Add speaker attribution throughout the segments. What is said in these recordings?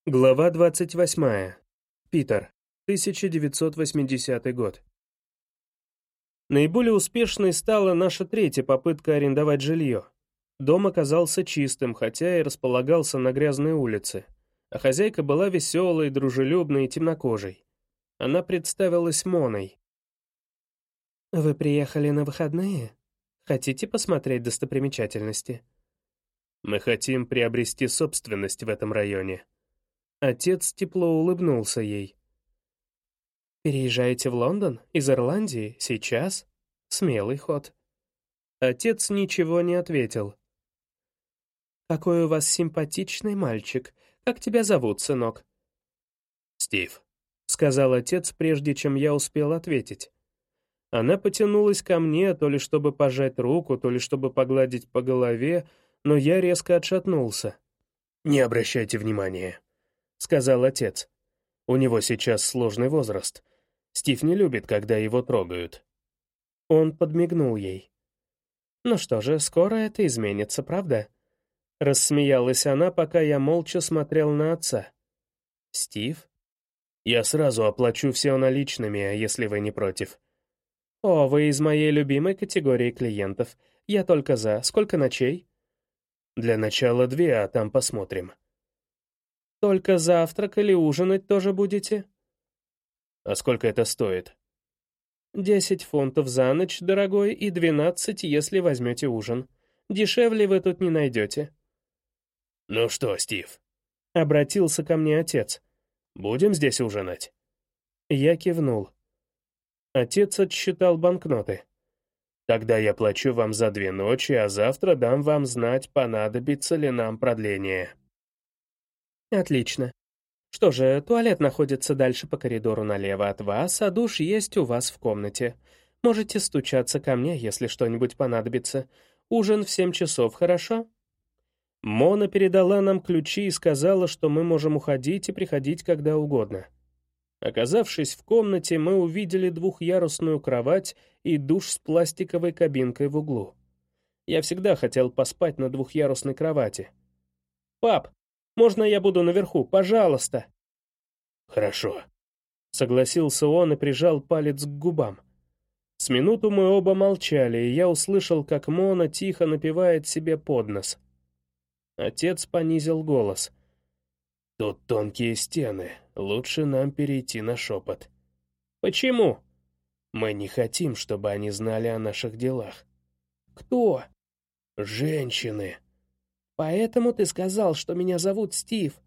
Speaker 1: Глава 28. Питер. 1980 год. Наиболее успешной стала наша третья попытка арендовать жилье. Дом оказался чистым, хотя и располагался на грязной улице. А хозяйка была веселой, дружелюбной и темнокожей. Она представилась Моной. «Вы приехали на выходные? Хотите посмотреть достопримечательности?» «Мы хотим приобрести собственность в этом районе». Отец тепло улыбнулся ей. «Переезжаете в Лондон? Из Ирландии? Сейчас? Смелый ход». Отец ничего не ответил. «Какой у вас симпатичный мальчик. Как тебя зовут, сынок?»
Speaker 2: «Стив»,
Speaker 1: — сказал отец, прежде чем я успел ответить. Она потянулась ко мне, то ли чтобы пожать руку, то ли чтобы погладить по голове, но я резко отшатнулся.
Speaker 2: «Не обращайте внимания»,
Speaker 1: — сказал отец.
Speaker 2: «У него сейчас сложный возраст. Стив не любит, когда его трогают».
Speaker 1: Он подмигнул ей. «Ну что же, скоро это изменится, правда?» Рассмеялась она, пока я молча смотрел на отца. «Стив?»
Speaker 2: «Я сразу оплачу все наличными, если вы не против».
Speaker 1: «О, вы из моей любимой категории клиентов. Я только за. Сколько ночей?»
Speaker 2: «Для начала 2, а там посмотрим».
Speaker 1: «Только завтрак или ужинать тоже будете?»
Speaker 2: «А сколько это стоит?»
Speaker 1: 10 фунтов за ночь, дорогой, и 12, если возьмете ужин. Дешевле вы тут не найдете».
Speaker 2: «Ну что, Стив?»
Speaker 1: — обратился ко мне отец.
Speaker 2: «Будем здесь ужинать?»
Speaker 1: Я кивнул. Отец отсчитал банкноты.
Speaker 2: «Тогда я плачу вам за 2 ночи, а завтра дам вам знать, понадобится ли нам продление».
Speaker 1: «Отлично. Что же, туалет находится дальше по коридору налево от вас, а душ есть у вас в комнате. Можете стучаться ко мне, если что-нибудь понадобится. Ужин в 7 часов, хорошо?» Мона передала нам ключи и сказала, что мы можем уходить и приходить когда угодно. Оказавшись в комнате, мы увидели 2-ярусную кровать и душ с пластиковой кабинкой в углу. Я всегда хотел поспать на 2-ярусной кровати. «Пап, можно я буду наверху? Пожалуйста!»
Speaker 2: «Хорошо»,
Speaker 1: — согласился он и прижал палец к губам. С минуту мы оба молчали, и я услышал, как Мона тихо напевает себе под нос. Отец понизил голос.
Speaker 2: «Тут тонкие стены. Лучше нам перейти на шепот».
Speaker 1: «Почему?»
Speaker 2: «Мы не хотим, чтобы они знали о наших делах».
Speaker 1: «Кто?»
Speaker 2: «Женщины».
Speaker 1: «Поэтому ты сказал, что меня зовут Стив?»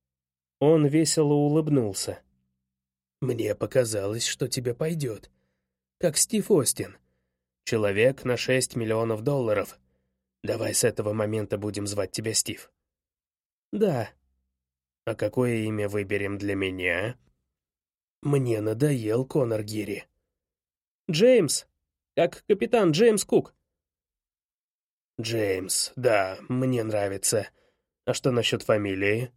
Speaker 1: Он весело улыбнулся.
Speaker 2: «Мне показалось, что тебе пойдет. Как Стив Остин. Человек на $6 миллионов. Давай с этого момента будем звать тебя Стив».
Speaker 1: «Да».
Speaker 2: «А какое имя выберем для меня?» «Мне надоел Конор Гири».
Speaker 1: «Джеймс. Как капитан Джеймс Кук».
Speaker 2: «Джеймс, да, мне нравится. А что насчет фамилии?»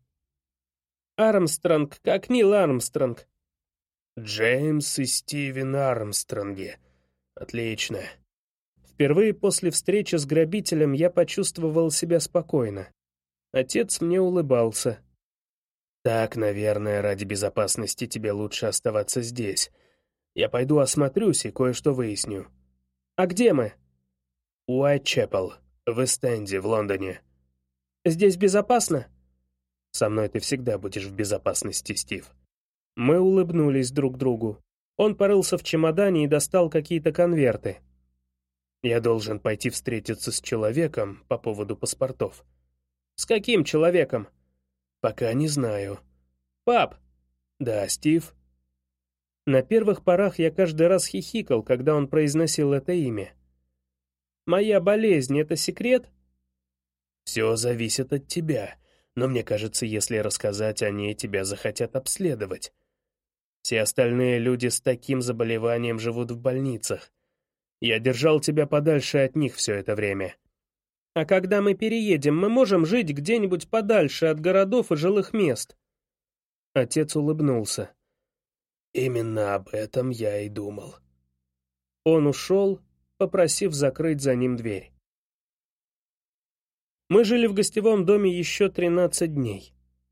Speaker 1: «Армстронг, как Нил Армстронг».
Speaker 2: «Джеймс и Стивен Армстронги. Отлично».
Speaker 1: Впервые после встречи с грабителем я почувствовал себя спокойно. Отец мне улыбался.
Speaker 2: «Так, наверное, ради безопасности тебе лучше оставаться здесь. Я пойду осмотрюсь и кое-что выясню».
Speaker 1: «А где мы?»
Speaker 2: «Уайтчепел, в Эст-Энде, в Лондоне».
Speaker 1: «Здесь безопасно?»
Speaker 2: «Со мной ты всегда будешь в безопасности, Стив».
Speaker 1: Мы улыбнулись друг другу. Он порылся в чемодане и достал какие-то конверты.
Speaker 2: «Я должен пойти встретиться с человеком по поводу паспортов».
Speaker 1: «С каким человеком?»
Speaker 2: «Пока не знаю».
Speaker 1: «Пап!»
Speaker 2: «Да, Стив?»
Speaker 1: На первых порах я каждый раз хихикал, когда он произносил это имя. «Моя болезнь — это секрет?»
Speaker 2: «Все зависит от тебя, но мне кажется, если рассказать о ней, тебя захотят обследовать. Все остальные люди с таким заболеванием живут в больницах. Я держал тебя подальше от них все это время».
Speaker 1: «А когда мы переедем, мы можем жить где-нибудь подальше от городов и жилых мест?» Отец улыбнулся.
Speaker 2: «Именно об этом я и думал».
Speaker 1: Он ушел, попросив закрыть за ним дверь. Мы жили в гостевом доме еще 13 дней.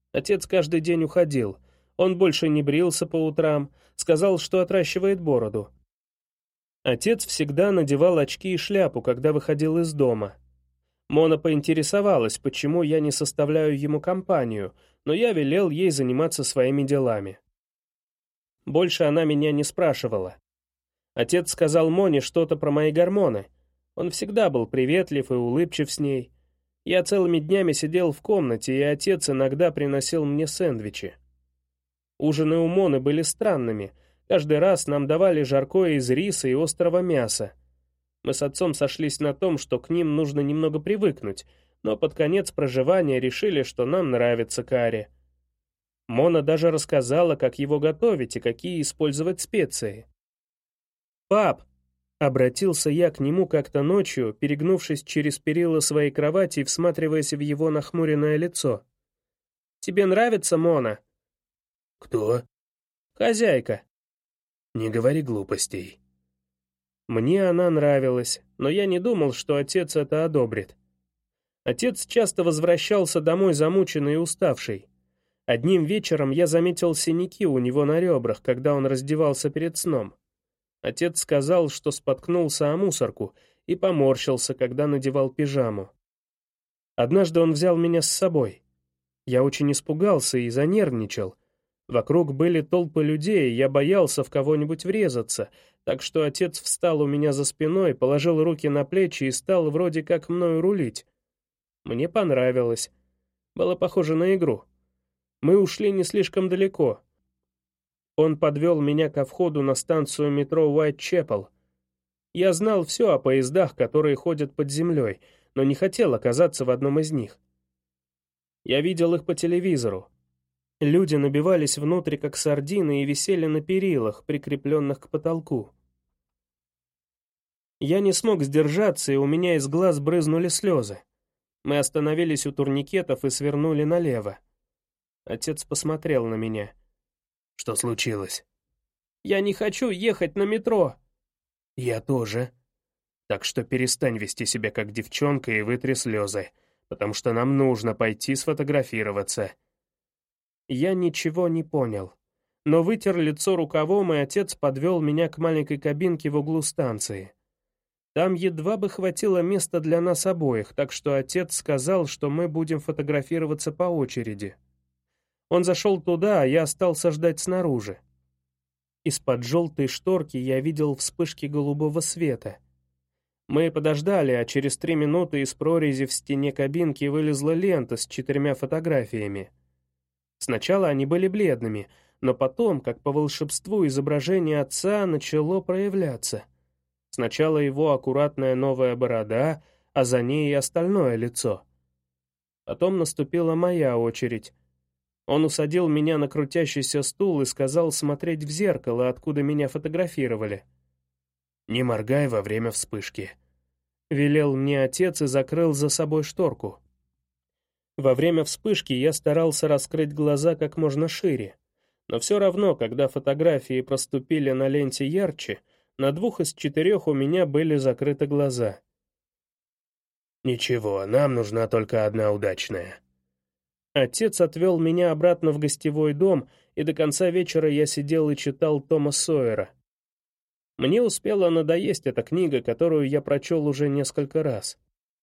Speaker 1: Отец каждый день уходил. Он больше не брился по утрам, сказал, что отращивает бороду. Отец всегда надевал очки и шляпу, когда выходил из дома. Мона поинтересовалась, почему я не составляю ему компанию, но я велел ей заниматься своими делами. Больше она меня не спрашивала. Отец сказал Моне что-то про мои гормоны. Он всегда был приветлив и улыбчив с ней. Я целыми днями сидел в комнате, и отец иногда приносил мне сэндвичи. Ужины у Моны были странными. Каждый раз нам давали жаркое из риса и острого мяса. Мы с отцом сошлись на том, что к ним нужно немного привыкнуть, но под конец проживания решили, что нам нравится карри. Мона даже рассказала, как его готовить и какие использовать специи. «Пап!» — обратился я к нему как-то ночью, перегнувшись через перила своей кровати и всматриваясь в его нахмуренное лицо. «Тебе нравится Мона?»
Speaker 2: «Кто?»
Speaker 1: «Хозяйка».
Speaker 2: «Не говори глупостей».
Speaker 1: Мне она нравилась, но я не думал, что отец это одобрит. Отец часто возвращался домой замученный и уставший. Одним вечером я заметил синяки у него на ребрах, когда он раздевался перед сном. Отец сказал, что споткнулся о мусорку и поморщился, когда надевал пижаму. Однажды он взял меня с собой. Я очень испугался и занервничал. Вокруг были толпы людей, и я боялся в кого-нибудь врезаться, так что отец встал у меня за спиной, положил руки на плечи и стал вроде как мною рулить. Мне понравилось. Было похоже на игру. Мы ушли не слишком далеко. Он подвел меня ко входу на станцию метро Уайтчепел. Я знал все о поездах, которые ходят под землей, но не хотел оказаться в одном из них. Я видел их по телевизору. Люди набивались внутрь, как сардины, и висели на перилах, прикрепленных к потолку. Я не смог сдержаться, и у меня из глаз брызнули слезы. Мы остановились у турникетов и свернули налево. Отец посмотрел на меня.
Speaker 2: «Что случилось?»
Speaker 1: «Я не хочу ехать на метро».
Speaker 2: «Я тоже. Так что перестань вести себя как девчонка и вытри слезы, потому что нам нужно пойти сфотографироваться».
Speaker 1: Я ничего не понял, но вытер лицо рукавом, и отец подвел меня к маленькой кабинке в углу станции. Там едва бы хватило места для нас обоих, так что отец сказал, что мы будем фотографироваться по очереди. Он зашел туда, а я остался ждать снаружи. Из-под желтой шторки я видел вспышки голубого света. Мы подождали, а через 3 минуты из прорези в стене кабинки вылезла лента с 4 фотографиями. Сначала они были бледными, но потом, как по волшебству, изображение отца начало проявляться. Сначала его аккуратная новая борода, а за ней и остальное лицо. Потом наступила моя очередь. Он усадил меня на крутящийся стул и сказал смотреть в зеркало, откуда меня фотографировали.
Speaker 2: «Не моргай во время вспышки»,
Speaker 1: — велел мне отец и закрыл за собой шторку. Во время вспышки я старался раскрыть глаза как можно шире, но все равно, когда фотографии проступили на ленте ярче, на 2 из 4 у меня были закрыты глаза.
Speaker 2: «Ничего, нам нужна только одна удачная».
Speaker 1: Отец отвел меня обратно в гостевой дом, и до конца вечера я сидел и читал Тома Сойера. Мне успела надоесть эта книга, которую я прочел уже несколько раз.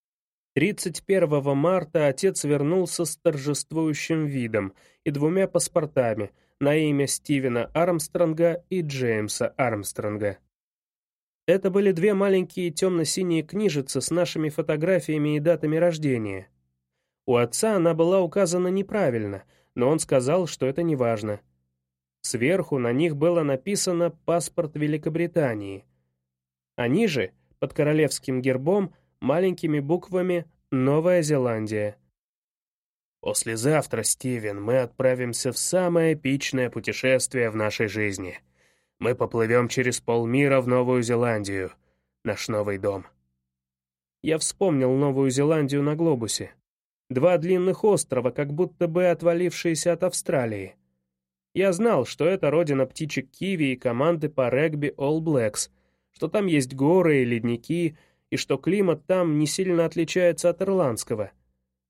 Speaker 1: 31 марта отец вернулся с торжествующим видом и 2 паспортами на имя Стивена Армстронга и Джеймса Армстронга. Это были 2 маленькие темно-синие книжицы с нашими фотографиями и датами рождения. У отца она была указана неправильно, но он сказал, что это не важно. Сверху на них было написано «Паспорт Великобритании». А ниже, под королевским гербом, маленькими буквами «Новая Зеландия».
Speaker 2: «Послезавтра, Стивен, мы отправимся в самое эпичное путешествие в нашей жизни. Мы поплывем через полмира в Новую Зеландию, наш новый дом».
Speaker 1: Я вспомнил Новую Зеландию на глобусе. 2 длинных острова, как будто бы отвалившиеся от Австралии. Я знал, что это родина птичек киви и команды по регби All Blacks, что там есть горы и ледники, и что климат там не сильно отличается от ирландского.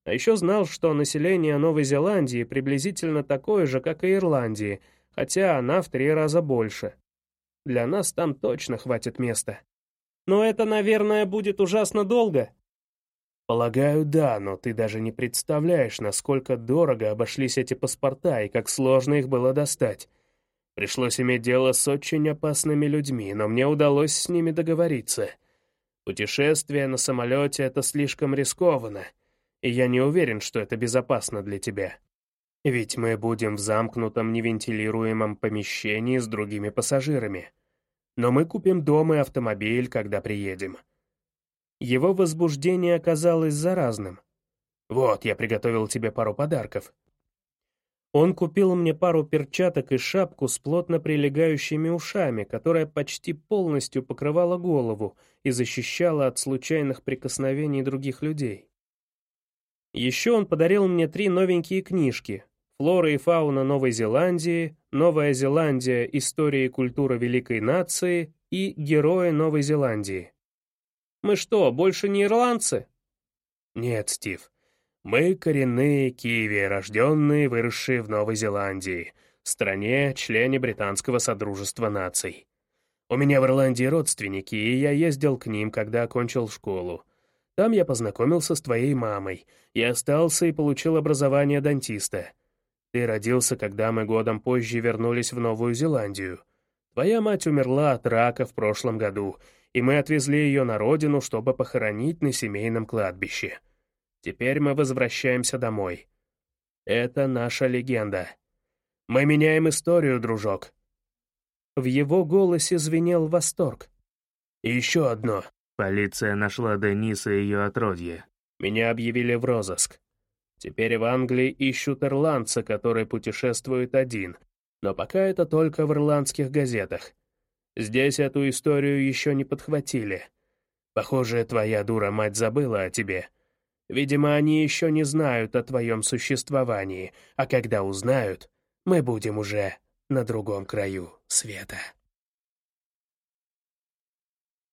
Speaker 1: А еще знал, что население Новой Зеландии приблизительно такое же, как и Ирландии, хотя она в 3 раза больше. Для нас там точно хватит места. Но это, наверное, будет ужасно долго.
Speaker 2: Полагаю, да, но ты даже не представляешь, насколько дорого обошлись эти паспорта и как сложно их было достать. Пришлось иметь дело с очень опасными людьми, но мне удалось с ними договориться. Путешествие на самолете — это слишком рискованно, и я не уверен, что это безопасно для тебя. Ведь мы будем в замкнутом невентилируемом помещении с другими пассажирами. Но мы купим дом и автомобиль, когда приедем.
Speaker 1: Его возбуждение оказалось заразным.
Speaker 2: Вот, я приготовил тебе пару подарков.
Speaker 1: Он купил мне пару перчаток и шапку с плотно прилегающими ушами, которая почти полностью покрывала голову и защищала от случайных прикосновений других людей. Еще он подарил мне 3 новенькие книжки: «Флора и фауна Новой Зеландии», «Новая Зеландия. История и культура великой нации» и «Герои Новой Зеландии». Мы что, больше не ирландцы?
Speaker 2: Нет, Стив. Мы коренные киви, рожденные и выросшие в Новой Зеландии, стране, члене Британского Содружества наций. У меня в Ирландии родственники, и я ездил к ним, когда окончил школу. Там я познакомился с твоей мамой, и остался и получил образование дантиста. Ты родился, когда мы годом позже вернулись в Новую Зеландию. Твоя мать умерла от рака в прошлом году, и мы отвезли ее на родину, чтобы похоронить на семейном кладбище. Теперь мы возвращаемся домой. Это наша легенда. Мы меняем историю, дружок».
Speaker 1: В его голосе звенел восторг.
Speaker 2: И еще одно. Полиция нашла Дениса и ее отродье. Меня объявили в розыск. Теперь в Англии ищут ирландца, который путешествует один, но пока это только в ирландских газетах. Здесь эту историю еще не подхватили. Похоже, твоя дура-мать забыла о тебе. Видимо, они еще не знают о твоем существовании, а когда узнают, мы будем уже на другом краю света.